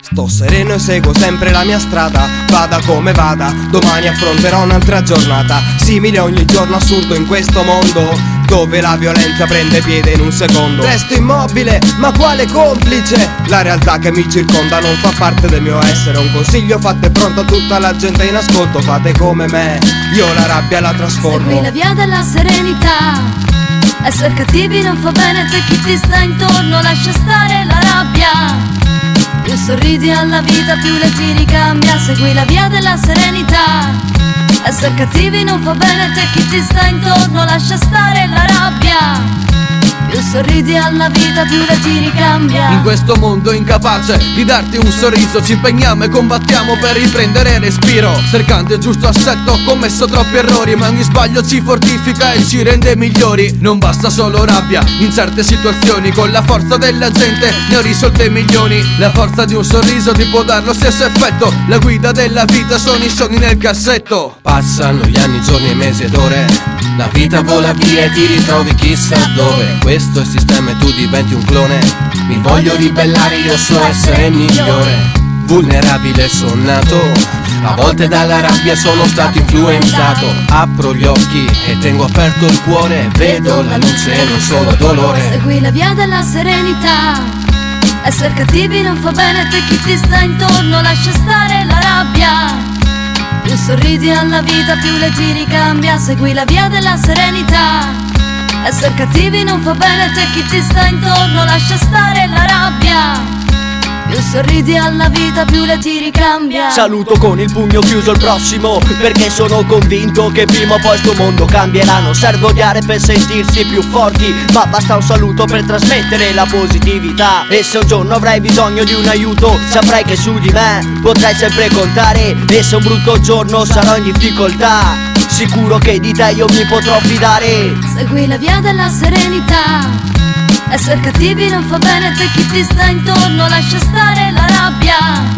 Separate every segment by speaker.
Speaker 1: Sto sereno e seguo sempre la mia strada, vada come vada, domani affronterò un'altra giornata, simile ogni giorno assurdo in questo mondo dove la violenza prende piede in un secondo. Resto immobile, ma quale complice? La realtà che mi circonda non fa parte del mio essere. Un consiglio fatto e pronto a tutta la gente in ascolto: fate come me, io la rabbia la trasformo.
Speaker 2: Segui la via della serenità, essere cattivi non fa bene, te chi ti sta intorno lascia stare la rabbia. Più sorridi alla vita più le tiri cambia, segui la via della serenità. Essere cattivi non fa bene, te chi ti sta intorno lascia stare la rabbia. Più sorridi alla vita più le tiri cambia.
Speaker 3: In questo mondo incapace di darti un sorriso ci impegniamo e combattiamo per riprendere respiro, cercando il giusto assetto. Ho commesso troppi errori ma ogni sbaglio ci fortifica e ci rende migliori. Non basta solo rabbia in certe situazioni, con la forza della gente ne ho risolte milioni. La forza di un sorriso ti può dare lo stesso effetto, la guida della vita sono i sogni nel cassetto.
Speaker 4: Passano gli anni, giorni, mesi ed ore, la vita vola via e ti ritrovi chissà dove. Questo è il sistema e tu diventi un clone. Mi voglio ribellare, io so essere migliore. Vulnerabile son nato, a volte dalla rabbia sono stato influenzato. Apro gli occhi e tengo aperto il cuore, vedo la luce e non solo dolore.
Speaker 2: Segui la via della serenità, essere cattivi non fa bene, te chi ti sta intorno lascia stare la rabbia. Più sorridi alla vita più le tiri cambia, segui la via della serenità. Essere cattivi non fa bene, te chi ti sta intorno lascia stare la rabbia. Più sorridi alla vita più le tiri cambia.
Speaker 5: Saluto con il pugno chiuso il prossimo, perché sono convinto che prima o poi sto mondo cambierà. Non serve odiare per sentirsi più forti, ma basta un saluto per trasmettere la positività. E se un giorno avrai bisogno di un aiuto, saprai che su di me potrai sempre contare. E se un brutto giorno sarò in difficoltà, sicuro che di te io mi potrò fidare.
Speaker 2: Segui la via della serenità, essere cattivi non fa bene, te chi ti sta intorno lascia stare la rabbia.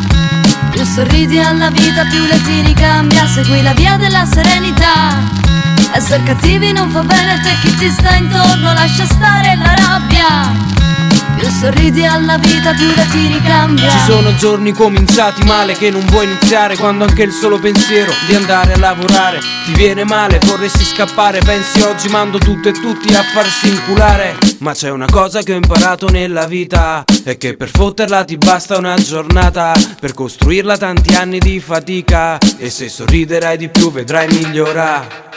Speaker 2: Più sorridi alla vita più le tiri cambia, segui la via della serenità. Essere cattivi non fa bene, te chi ti sta intorno lascia stare la rabbia. Più sorridi alla vita più le tiri cambia.
Speaker 1: Ci sono giorni cominciati male che non vuoi iniziare, quando anche il solo pensiero di andare a lavorare ti viene male, vorresti scappare. Pensi oggi mando tutto e tutti a farsi inculare. Ma c'è una cosa che ho imparato nella vita, è che per fotterla ti basta una giornata, per costruirla tanti anni di fatica. E se sorriderai di più vedrai migliorare.